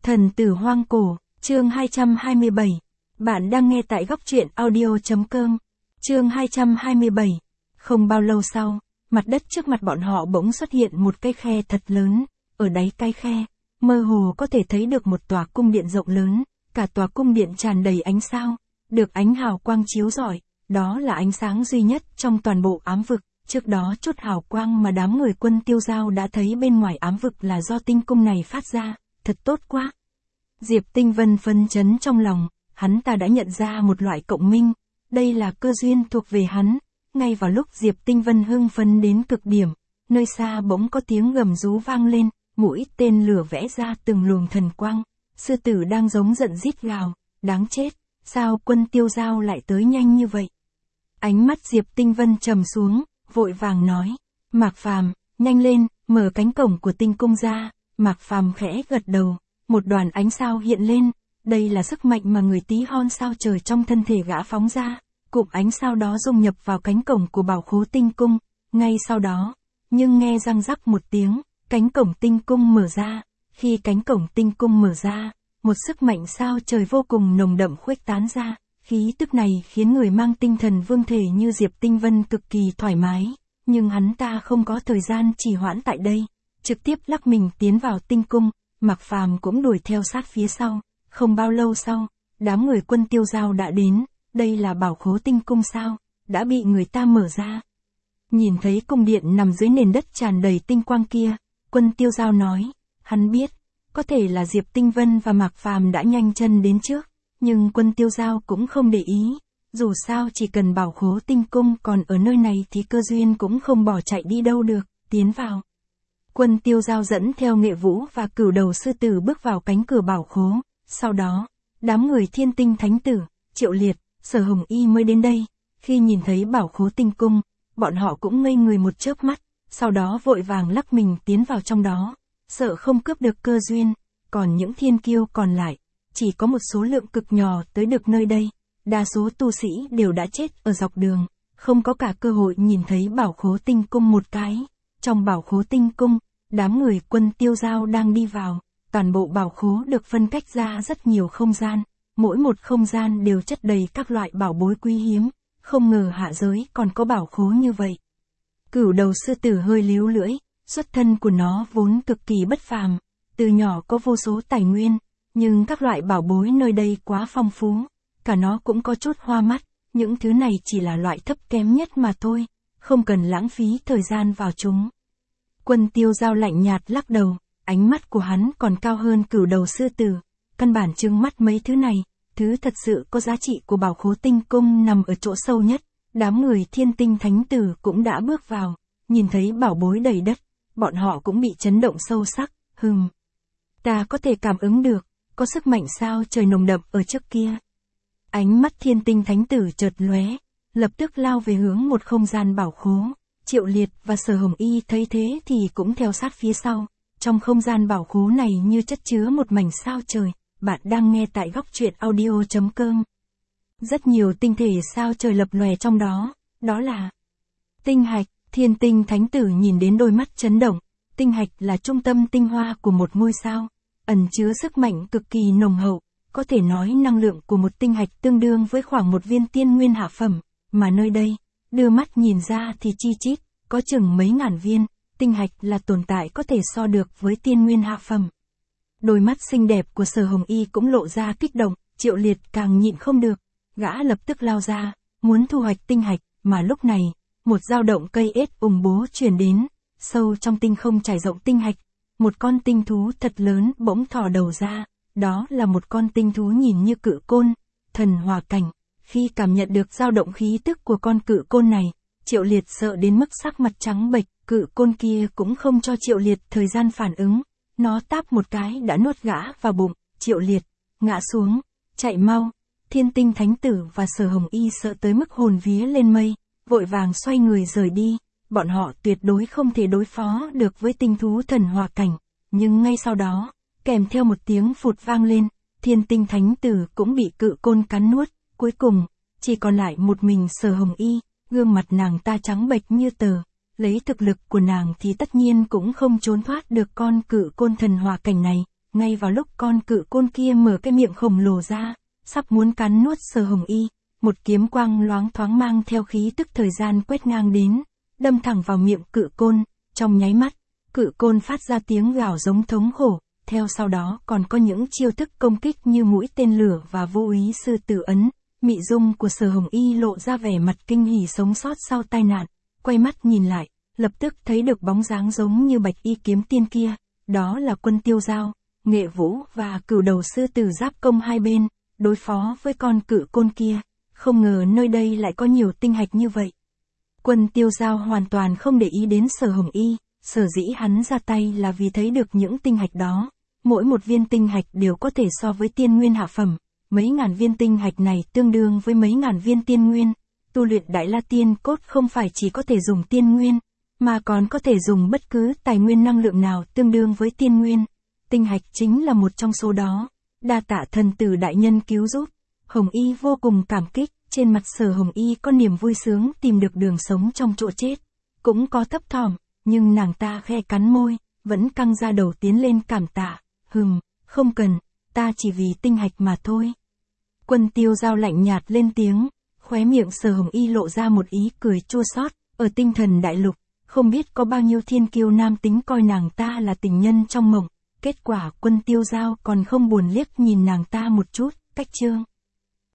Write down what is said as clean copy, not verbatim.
Thần tử hoang cổ, chương 227. Bạn đang nghe tại góc truyện audio.com. Chương 227. Không bao lâu sau, mặt đất trước mặt bọn họ bỗng xuất hiện một cái khe thật lớn. Ở đáy cái khe, mơ hồ có thể thấy được một tòa cung điện rộng lớn. Cả tòa cung điện tràn đầy ánh sao, được ánh hào quang chiếu rọi. Đó là ánh sáng duy nhất trong toàn bộ ám vực. Trước đó chút hào quang mà đám người Quân Tiêu Giao đã thấy bên ngoài ám vực là do tinh cung này phát ra. Thật tốt quá. Diệp Tinh Vân phấn chấn trong lòng, hắn ta đã nhận ra một loại cộng minh. Đây là cơ duyên thuộc về hắn. Ngay vào lúc Diệp Tinh Vân hưng phấn đến cực điểm, nơi xa bỗng có tiếng gầm rú vang lên, mũi tên lửa vẽ ra từng luồng thần quang. Sư tử đang giống giận rít gào, đáng chết, sao Quân Tiêu Giao lại tới nhanh như vậy? Ánh mắt Diệp Tinh Vân trầm xuống, vội vàng nói, Mạc Phàm, nhanh lên, mở cánh cổng của tinh cung ra. Mạc Phàm khẽ gật đầu, một đoàn ánh sao hiện lên, đây là sức mạnh mà người tí hon sao trời trong thân thể gã phóng ra. Cụm ánh sao đó dung nhập vào cánh cổng của bảo khố tinh cung, ngay sau đó, nhưng nghe răng rắc một tiếng, cánh cổng tinh cung mở ra. Khi cánh cổng tinh cung mở ra, một sức mạnh sao trời vô cùng nồng đậm khuếch tán ra. Khí tức này khiến người mang tinh thần vương thể như Diệp Tinh Vân cực kỳ thoải mái, nhưng hắn ta không có thời gian trì hoãn tại đây, trực tiếp lắc mình tiến vào tinh cung. Mạc Phàm cũng đuổi theo sát phía sau. Không bao lâu sau, đám người Quân Tiêu Giao đã đến. Đây là bảo khố tinh cung sao, đã bị người ta mở ra. Nhìn thấy cung điện nằm dưới nền đất tràn đầy tinh quang kia, Quân Tiêu Giao nói, hắn biết, có thể là Diệp Tinh Vân và Mạc Phàm đã nhanh chân đến trước, nhưng Quân Tiêu Giao cũng không để ý, dù sao chỉ cần bảo khố tinh cung còn ở nơi này thì cơ duyên cũng không bỏ chạy đi đâu được, tiến vào. Quân Tiêu Giao dẫn theo Nghệ Vũ và Cửu Đầu Sư Tử bước vào cánh cửa bảo khố, sau đó, đám người Thiên Tinh Thánh Tử, Triệu Liệt, Sở Hồng Y mới đến đây. Khi nhìn thấy bảo khố tinh cung, bọn họ cũng ngây người một chớp mắt, sau đó vội vàng lắc mình tiến vào trong đó, sợ không cướp được cơ duyên. Còn những thiên kiêu còn lại, chỉ có một số lượng cực nhỏ tới được nơi đây, đa số tu sĩ đều đã chết ở dọc đường, không có cả cơ hội nhìn thấy bảo khố tinh cung một cái. Trong bảo khố tinh cung, đám người Quân Tiêu Giao đang đi vào, toàn bộ bảo khố được phân cách ra rất nhiều không gian, mỗi một không gian đều chất đầy các loại bảo bối quý hiếm, không ngờ hạ giới còn có bảo khố như vậy. Cửu Đầu Sư Tử hơi líu lưỡi, xuất thân của nó vốn cực kỳ bất phàm, từ nhỏ có vô số tài nguyên, nhưng các loại bảo bối nơi đây quá phong phú, cả nó cũng có chút hoa mắt, những thứ này chỉ là loại thấp kém nhất mà thôi, không cần lãng phí thời gian vào chúng. Quân Tiêu Giao lạnh nhạt lắc đầu, ánh mắt của hắn còn cao hơn Cửu Đầu Sư Tử, căn bản trừng mắt mấy thứ này, thứ thật sự có giá trị của bảo khố tinh cung nằm ở chỗ sâu nhất. Đám người Thiên Tinh Thánh Tử cũng đã bước vào, nhìn thấy bảo bối đầy đất, bọn họ cũng bị chấn động sâu sắc, ta có thể cảm ứng được, có sức mạnh sao trời nồng đậm ở trước kia. Ánh mắt Thiên Tinh Thánh Tử chợt lóe, lập tức lao về hướng một không gian bảo khố. Triệu Liệt và Sở Hồng Y thấy thế thì cũng theo sát phía sau. Trong không gian bảo khố này như chất chứa một mảnh sao trời. Bạn đang nghe tại góc truyện audio.com. Rất nhiều tinh thể sao trời lập lòe trong đó, đó là tinh hạch. Thiên Tinh Thánh Tử nhìn đến đôi mắt chấn động. Tinh hạch là trung tâm tinh hoa của một ngôi sao, ẩn chứa sức mạnh cực kỳ nồng hậu, có thể nói năng lượng của một tinh hạch tương đương với khoảng một viên tiên nguyên hạ phẩm, mà nơi đây, đưa mắt nhìn ra thì chi chít, có chừng mấy ngàn viên. Tinh hạch là tồn tại có thể so được với tiên nguyên hạ phẩm. Đôi mắt xinh đẹp của Sở Hồng Y cũng lộ ra kích động, Triệu Liệt càng nhịn không được, gã lập tức lao ra, muốn thu hoạch tinh hạch, mà lúc này, một dao động cây ếch ùng bố truyền đến, sâu trong tinh không trải rộng tinh hạch, một con tinh thú thật lớn bỗng thò đầu ra, đó là một con tinh thú nhìn như cự côn, thần hỏa cảnh. Khi cảm nhận được dao động khí tức của con cự côn này, Triệu Liệt sợ đến mức sắc mặt trắng bệch, cự côn kia cũng không cho Triệu Liệt thời gian phản ứng. Nó táp một cái đã nuốt gã vào bụng. Triệu Liệt, ngã xuống, chạy mau. Thiên Tinh Thánh Tử và Sở Hồng Y sợ tới mức hồn vía lên mây, vội vàng xoay người rời đi. Bọn họ tuyệt đối không thể đối phó được với tinh thú thần hỏa cảnh. Nhưng ngay sau đó, kèm theo một tiếng phụt vang lên, Thiên Tinh Thánh Tử cũng bị cự côn cắn nuốt. Cuối cùng, chỉ còn lại một mình Sở Hồng Y, gương mặt nàng ta trắng bệch như tờ. Lấy thực lực của nàng thì tất nhiên cũng không trốn thoát được con cự côn thần hỏa cảnh này, ngay vào lúc con cự côn kia mở cái miệng khổng lồ ra, sắp muốn cắn nuốt Sở Hồng Y, một kiếm quang loáng thoáng mang theo khí tức thời gian quét ngang đến, đâm thẳng vào miệng cự côn, trong nháy mắt, cự côn phát ra tiếng gào giống thống khổ, theo sau đó còn có những chiêu thức công kích như mũi tên lửa và vô ý sư tử ấn. Mị dung của Sở Hồng Y lộ ra vẻ mặt kinh hỉ sống sót sau tai nạn, quay mắt nhìn lại, lập tức thấy được bóng dáng giống như bạch y kiếm tiên kia, đó là Quân Tiêu Giao, Nghệ Vũ và Cửu Đầu sư tử giáp công hai bên, đối phó với con cự côn kia, không ngờ nơi đây lại có nhiều tinh hạch như vậy. Quân Tiêu Giao hoàn toàn không để ý đến Sở Hồng Y, sở dĩ hắn ra tay là vì thấy được những tinh hạch đó, mỗi một viên tinh hạch đều có thể so với tiên nguyên hạ phẩm. Mấy ngàn viên tinh hạch này tương đương với mấy ngàn viên tiên nguyên, tu luyện Đại La Tiên Cốt không phải chỉ có thể dùng tiên nguyên, mà còn có thể dùng bất cứ tài nguyên năng lượng nào tương đương với tiên nguyên. Tinh hạch chính là một trong số đó. Đa tạ thần tử đại nhân cứu giúp. Hồng Y vô cùng cảm kích, trên mặt Sở Hồng Y có niềm vui sướng tìm được đường sống trong chỗ chết, cũng có thấp thỏm, nhưng nàng ta khe cắn môi, vẫn căng ra đầu tiến lên cảm tạ. Không cần, ta chỉ vì tinh hạch mà thôi. Quân Tiêu Giao lạnh nhạt lên tiếng, khóe miệng Sở Hồng Y lộ ra một ý cười chua xót. Ở Tinh Thần Đại Lục, không biết có bao nhiêu thiên kiêu nam tính coi nàng ta là tình nhân trong mộng, kết quả Quân Tiêu Giao còn không buồn liếc nhìn nàng ta một chút. Cách chương